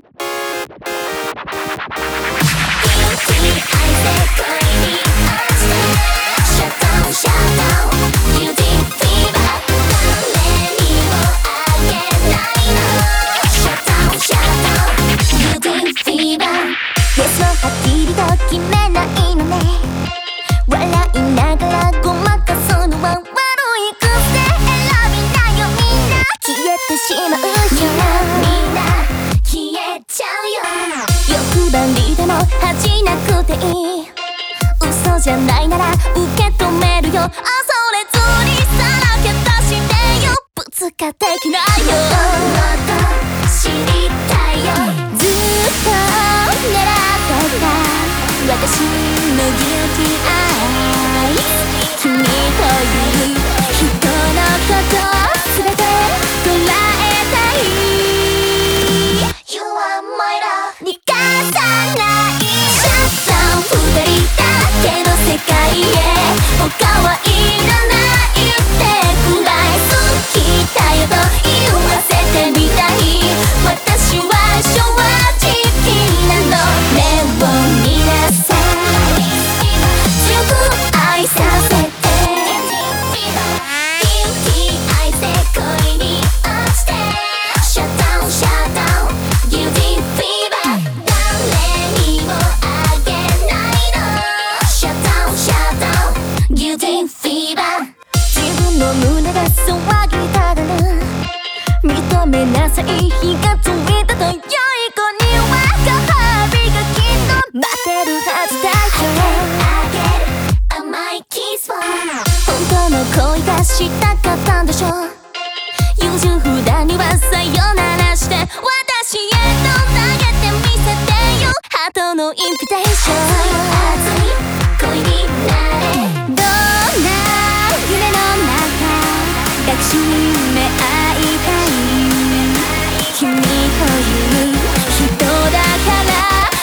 決めないのね。笑いながらごまかすのは悪い癖。選びなよみんな消えてしまうよ。みんな消えちゃうよ。欲張りでも恥じなくていい。嘘じゃないなら受け止めるよ。恐れずにさらけ出してよ。ぶつかってきないよ。もっと知りたいよ。ずっと狙ってた私の Guilty Eyes 君という人のことすべて捉えたい You are my love 逃がさないシャッター二人だけの世界へ他はいらないってくらい好きだよと言わせてみたい私は正直なの目を見なさい強く愛させて Guilty 愛せ恋に落ちて Shut down shut down Guilty fever 誰にもあげないの Shut down shut down Guilty fever 自分の胸が騒ぎたがる認めなさい火がついたと良い子にはご褒美がきっと待ってるはずだよ。あげる甘いキスを本当の恋がしたかったんでしょ。優柔不断にはさよならして私へと投げてみせてよ。ハートのインビテーション熱い恋になれ。どんな夢の中抱きしめ合いたい君という人だから